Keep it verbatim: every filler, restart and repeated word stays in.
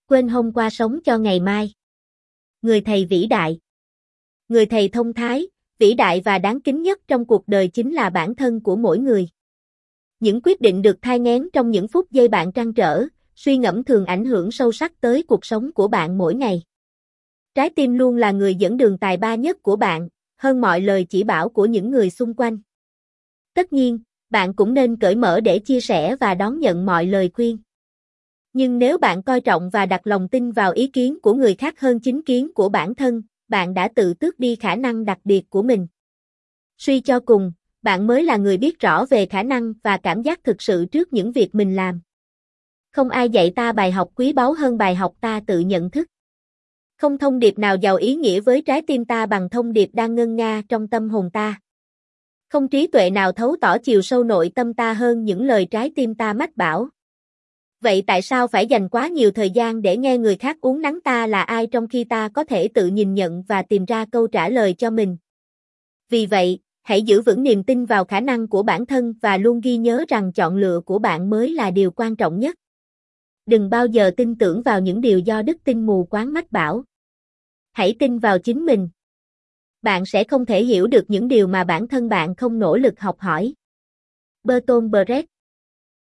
Quên hôm qua sống cho ngày mai. Người thầy vĩ đại. Người thầy thông thái, vĩ đại và đáng kính nhất trong cuộc đời chính là bản thân của mỗi người. Những quyết định được thai nghén trong những phút giây bạn trăn trở, suy ngẫm thường ảnh hưởng sâu sắc tới cuộc sống của bạn mỗi ngày. Trái tim luôn là người dẫn đường tài ba nhất của bạn, hơn mọi lời chỉ bảo của những người xung quanh. Tất nhiên, bạn cũng nên cởi mở để chia sẻ và đón nhận mọi lời khuyên. Nhưng nếu bạn coi trọng và đặt lòng tin vào ý kiến của người khác hơn chính kiến của bản thân, bạn đã tự tước đi khả năng đặc biệt của mình. Suy cho cùng, bạn mới là người biết rõ về khả năng và cảm giác thực sự trước những việc mình làm. Không ai dạy ta bài học quý báu hơn bài học ta tự nhận thức. Không thông điệp nào giàu ý nghĩa với trái tim ta bằng thông điệp đang ngân nga trong tâm hồn ta. Không trí tuệ nào thấu tỏ chiều sâu nội tâm ta hơn những lời trái tim ta mách bảo. Vậy tại sao phải dành quá nhiều thời gian để nghe người khác uốn nắn ta là ai trong khi ta có thể tự nhìn nhận và tìm ra câu trả lời cho mình? Vì vậy, hãy giữ vững niềm tin vào khả năng của bản thân và luôn ghi nhớ rằng chọn lựa của bạn mới là điều quan trọng nhất. Đừng bao giờ tin tưởng vào những điều do đức tin mù quáng mách bảo. Hãy tin vào chính mình. Bạn sẽ không thể hiểu được những điều mà bản thân bạn không nỗ lực học hỏi. Bertolt Brecht